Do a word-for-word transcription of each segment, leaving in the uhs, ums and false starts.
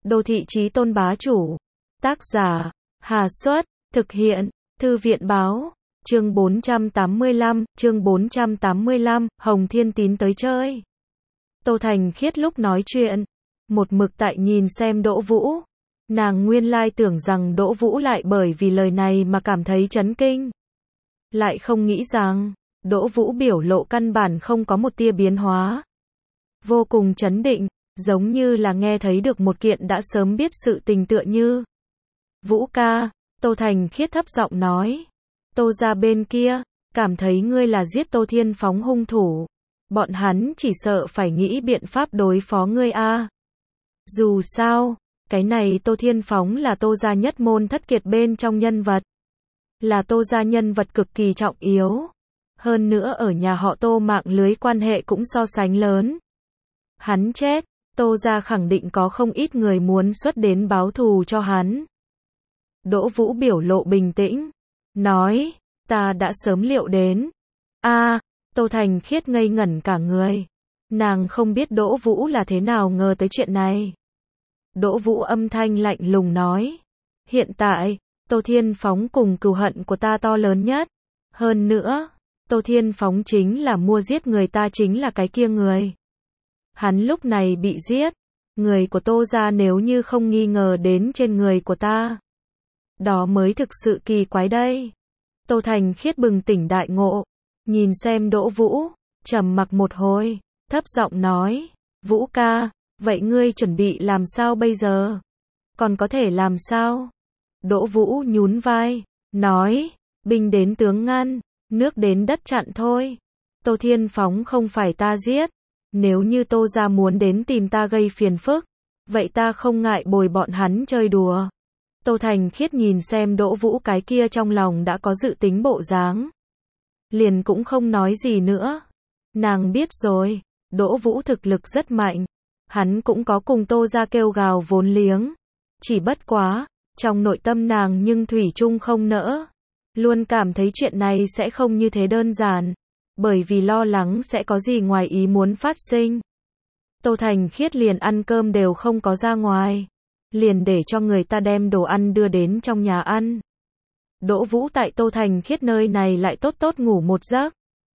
Đô thị chí tôn bá chủ. Tác giả, Hà Xuất, thực hiện, Thư viện báo. Chương bốn trăm tám mươi lăm, chương bốn trăm tám mươi lăm, Hồng Thiên Tín tới chơi. Tô Thành Khiết lúc nói chuyện, một mực tại nhìn xem Đỗ Vũ. Nàng nguyên lai tưởng rằng Đỗ Vũ lại bởi vì lời này mà cảm thấy chấn kinh. Lại không nghĩ rằng, Đỗ Vũ biểu lộ căn bản không có một tia biến hóa. Vô cùng chấn định, giống như là nghe thấy được một kiện đã sớm biết sự tình tựa như. Vũ ca, Tô Thành Khiết thấp giọng nói. Tô gia bên kia, cảm thấy ngươi là giết Tô Thiên Phóng hung thủ. Bọn hắn chỉ sợ phải nghĩ biện pháp đối phó ngươi a. Dù sao, cái này Tô Thiên Phóng là Tô gia nhất môn thất kiệt bên trong nhân vật. Là Tô gia nhân vật cực kỳ trọng yếu. Hơn nữa ở nhà họ Tô mạng lưới quan hệ cũng so sánh lớn. Hắn chết, Tô gia khẳng định có không ít người muốn xuất đến báo thù cho hắn. Đỗ Vũ biểu lộ bình tĩnh, nói, ta đã sớm liệu đến. A, Tô Thành Khiết ngây ngẩn cả người. Nàng không biết Đỗ Vũ là thế nào ngờ tới chuyện này. Đỗ Vũ âm thanh lạnh lùng nói, hiện tại, Tô Thiên Phóng cùng cừu hận của ta to lớn nhất. Hơn nữa, Tô Thiên Phóng chính là mua giết người ta chính là cái kia người. Hắn lúc này bị giết, người của Tô gia nếu như không nghi ngờ đến trên người của ta. Đó mới thực sự kỳ quái đây. Tô Thành Khiết bừng tỉnh đại ngộ, nhìn xem Đỗ Vũ, trầm mặc một hồi, thấp giọng nói, Vũ ca, vậy ngươi chuẩn bị làm sao bây giờ? Còn có thể làm sao? Đỗ Vũ nhún vai, nói, binh đến tướng ngăn, nước đến đất chặn thôi. Tô Thiên Phóng không phải ta giết, nếu như Tô gia muốn đến tìm ta gây phiền phức, vậy ta không ngại bồi bọn hắn chơi đùa. Tô Thành Khiết nhìn xem Đỗ Vũ cái kia trong lòng đã có dự tính bộ dáng. Liền cũng không nói gì nữa. Nàng biết rồi, Đỗ Vũ thực lực rất mạnh. Hắn cũng có cùng Tô gia kêu gào vốn liếng. Chỉ bất quá, trong nội tâm nàng nhưng thủy chung không nỡ. Luôn cảm thấy chuyện này sẽ không như thế đơn giản. Bởi vì lo lắng sẽ có gì ngoài ý muốn phát sinh. Tô Thành Khiết liền ăn cơm đều không có ra ngoài. Liền để cho người ta đem đồ ăn đưa đến trong nhà ăn. Đỗ Vũ tại Tô Thành Khiết nơi này lại tốt tốt ngủ một giấc.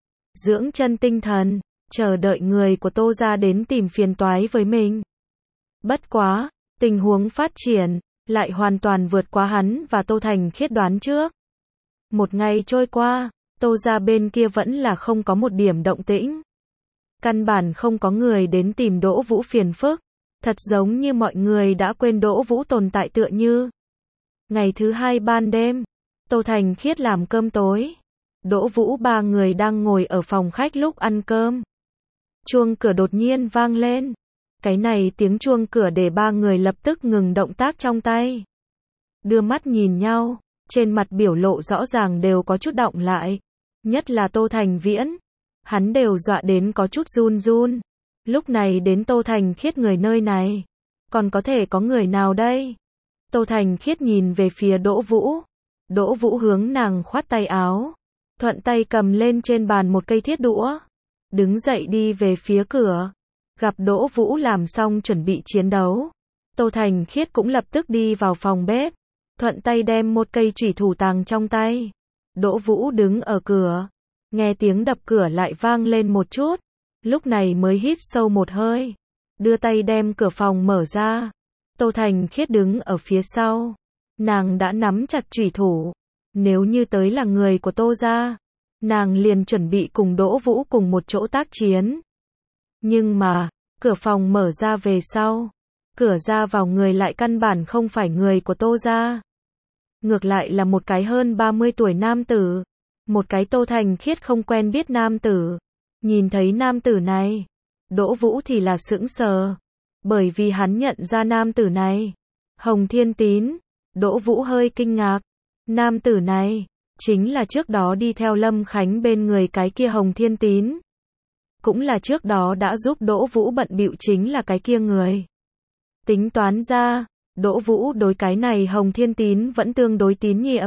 Dưỡng chân tinh thần, chờ đợi người của Tô gia đến tìm phiền toái với mình. Bất quá, tình huống phát triển, lại hoàn toàn vượt quá hắn và Tô Thành Khiết đoán trước. Một ngày trôi qua, Tô gia bên kia vẫn là không có một điểm động tĩnh. Căn bản không có người đến tìm Đỗ Vũ phiền phức. Thật giống như mọi người đã quên Đỗ Vũ tồn tại tựa như. Ngày thứ hai ban đêm, Tô Thành Khiết làm cơm tối. Đỗ Vũ ba người đang ngồi ở phòng khách lúc ăn cơm. Chuông cửa đột nhiên vang lên. Cái này tiếng chuông cửa để ba người lập tức ngừng động tác trong tay. Đưa mắt nhìn nhau, trên mặt biểu lộ rõ ràng đều có chút động lại. Nhất là Tô Thành Viễn. Hắn đều dọa đến có chút run run. Lúc này đến Tô Thành Khiết người nơi này. Còn có thể có người nào đây? Tô Thành Khiết nhìn về phía Đỗ Vũ. Đỗ Vũ hướng nàng khoát tay áo. Thuận tay cầm lên trên bàn một cây thiết đũa. Đứng dậy đi về phía cửa. Gặp Đỗ Vũ làm xong chuẩn bị chiến đấu. Tô Thành Khiết cũng lập tức đi vào phòng bếp. Thuận tay đem một cây chủy thủ tàng trong tay. Đỗ Vũ đứng ở cửa. Nghe tiếng đập cửa lại vang lên một chút. Lúc này mới hít sâu một hơi. Đưa tay đem cửa phòng mở ra. Tô Thành Khiết đứng ở phía sau. Nàng đã nắm chặt chủy thủ. Nếu như tới là người của Tô gia, nàng liền chuẩn bị cùng Đỗ Vũ cùng một chỗ tác chiến. Nhưng mà, cửa phòng mở ra về sau. Cửa ra vào người lại căn bản không phải người của Tô gia. Ngược lại là một cái hơn ba mươi tuổi nam tử. Một cái Tô Thành Khiết không quen biết nam tử. Nhìn thấy nam tử này, Đỗ Vũ thì là sững sờ, bởi vì hắn nhận ra nam tử này. Hồng Thiên Tín, Đỗ Vũ hơi kinh ngạc. Nam tử này, chính là trước đó đi theo Lâm Khánh bên người cái kia Hồng Thiên Tín. Cũng là trước đó đã giúp Đỗ Vũ bận bịu chính là cái kia người. Tính toán ra, Đỗ Vũ đối cái này Hồng Thiên Tín vẫn tương đối tín nhiệm.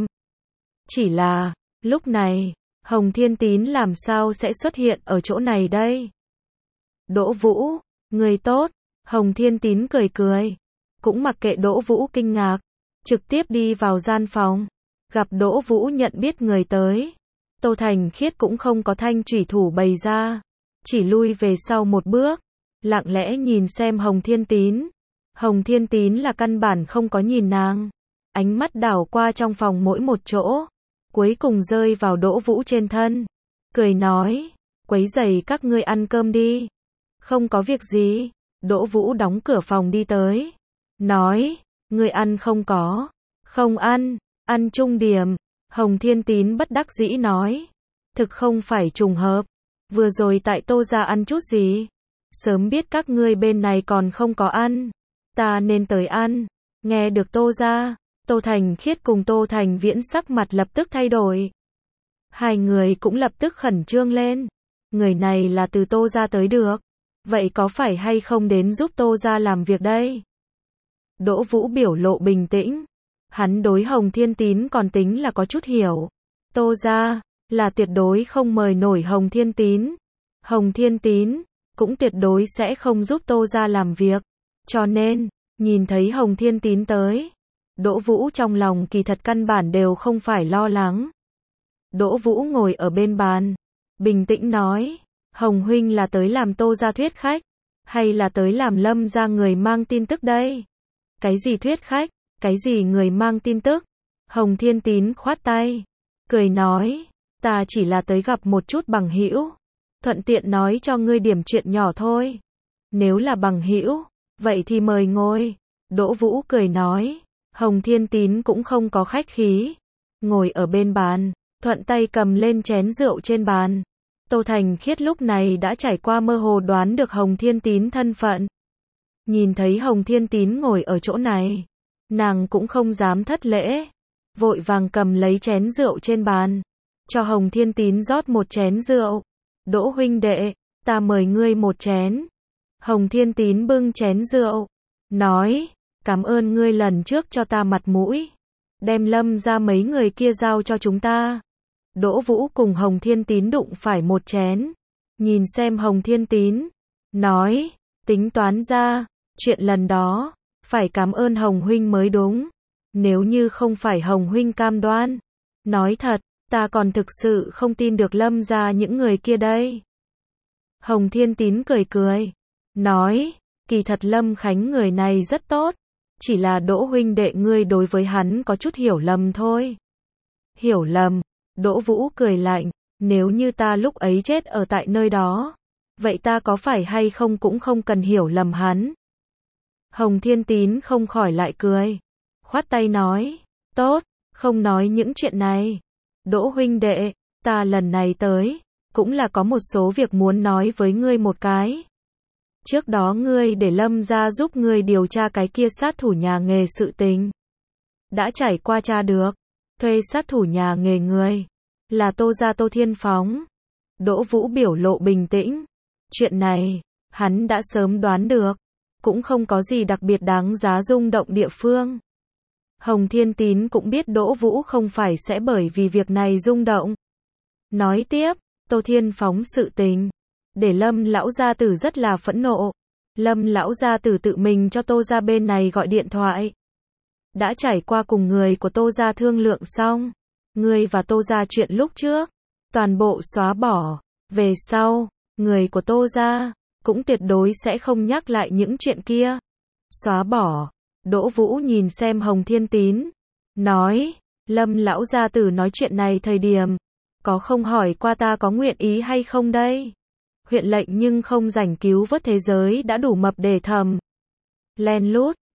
Chỉ là, lúc này, Hồng Thiên Tín làm sao sẽ xuất hiện ở chỗ này đây? Đỗ Vũ, người tốt, Hồng Thiên Tín cười cười. cũng mặc kệ Đỗ Vũ kinh ngạc, trực tiếp đi vào gian phòng. Gặp Đỗ Vũ nhận biết người tới, Tô Thành Khiết cũng không có thanh chủy thủ bày ra, chỉ lui về sau một bước, lặng lẽ nhìn xem Hồng Thiên Tín. Hồng Thiên Tín là căn bản không có nhìn nàng, ánh mắt đảo qua trong phòng mỗi một chỗ, cuối cùng rơi vào Đỗ Vũ trên thân, cười nói, quấy rầy các ngươi ăn cơm đi. Không có việc gì. Đỗ Vũ đóng cửa phòng đi tới, nói, ngươi ăn không có? Không ăn, ăn chung điểm. Hồng Thiên Tín bất đắc dĩ nói, thực không phải trùng hợp, vừa rồi tại Tô gia ăn chút gì, sớm biết các ngươi bên này còn không có ăn, ta nên tới ăn. Nghe được Tô gia, Tô Thành Khiết cùng Tô Thành Viễn sắc mặt lập tức thay đổi. Hai người cũng lập tức khẩn trương lên, người này là từ Tô gia tới được, vậy có phải hay không đến giúp Tô gia làm việc đây? Đỗ Vũ biểu lộ bình tĩnh, hắn đối Hồng Thiên Tín còn tính là có chút hiểu. Tô gia là tuyệt đối không mời nổi Hồng Thiên Tín. Hồng Thiên Tín cũng tuyệt đối sẽ không giúp Tô gia làm việc. Cho nên, nhìn thấy Hồng Thiên Tín tới, Đỗ Vũ trong lòng kỳ thật căn bản đều không phải lo lắng. Đỗ Vũ ngồi ở bên bàn, bình tĩnh nói, Hồng huynh là tới làm Tô gia thuyết khách, hay là tới làm Lâm gia người mang tin tức đây? Cái gì thuyết khách, cái gì người mang tin tức? Hồng Thiên Tín khoát tay, cười nói, ta chỉ là tới gặp một chút bằng hữu, thuận tiện nói cho ngươi điểm chuyện nhỏ thôi. Nếu là bằng hữu, vậy thì mời ngồi. Đỗ Vũ cười nói, Hồng Thiên Tín cũng không có khách khí, ngồi ở bên bàn, thuận tay cầm lên chén rượu trên bàn. Tô Thành Khiết lúc này đã trải qua mơ hồ đoán được Hồng Thiên Tín thân phận. Nhìn thấy Hồng Thiên Tín ngồi ở chỗ này, nàng cũng không dám thất lễ, vội vàng cầm lấy chén rượu trên bàn, cho Hồng Thiên Tín rót một chén rượu. Đỗ huynh đệ, ta mời ngươi một chén. Hồng Thiên Tín bưng chén rượu, nói, cảm ơn ngươi lần trước cho ta mặt mũi, đem Lâm ra mấy người kia giao cho chúng ta. Đỗ Vũ cùng Hồng Thiên Tín đụng phải một chén, nhìn xem Hồng Thiên Tín, nói, tính toán ra, chuyện lần đó, phải cảm ơn Hồng huynh mới đúng. Nếu như không phải Hồng huynh cam đoan, nói thật, ta còn thực sự không tin được Lâm ra những người kia đây. Hồng Thiên Tín cười cười, nói, kỳ thật Lâm Khánh người này rất tốt, chỉ là Đỗ huynh đệ ngươi đối với hắn có chút hiểu lầm thôi. Hiểu lầm? Đỗ Vũ cười lạnh, nếu như ta lúc ấy chết ở tại nơi đó, vậy ta có phải hay không cũng không cần hiểu lầm hắn. Hồng Thiên Tín không khỏi lại cười, khoát tay nói, tốt, không nói những chuyện này. Đỗ huynh đệ, ta lần này tới, cũng là có một số việc muốn nói với ngươi một cái. Trước đó ngươi để Lâm gia giúp ngươi điều tra cái kia sát thủ nhà nghề sự tình. Đã trải qua tra được, thuê sát thủ nhà nghề người, là Tô gia Tô Thiên Phóng. Đỗ Vũ biểu lộ bình tĩnh, chuyện này, hắn đã sớm đoán được, cũng không có gì đặc biệt đáng giá rung động địa phương. Hồng Thiên Tín cũng biết Đỗ Vũ không phải sẽ bởi vì việc này rung động. Nói tiếp, Tô Thiên Phóng sự tình, để Lâm lão gia tử rất là phẫn nộ. Lâm lão gia tử tự mình cho Tô gia bên này gọi điện thoại. Đã trải qua cùng người của Tô gia thương lượng xong, người và Tô gia chuyện lúc trước, toàn bộ xóa bỏ. Về sau, người của Tô gia cũng tuyệt đối sẽ không nhắc lại những chuyện kia. Xóa bỏ. Đỗ Vũ nhìn xem Hồng Thiên Tín, nói, Lâm lão gia tử nói chuyện này thời điểm, có không hỏi qua ta có nguyện ý hay không đây? Huyện lệnh nhưng không rảnh cứu vớt thế giới đã đủ mập để thầm. Len lút,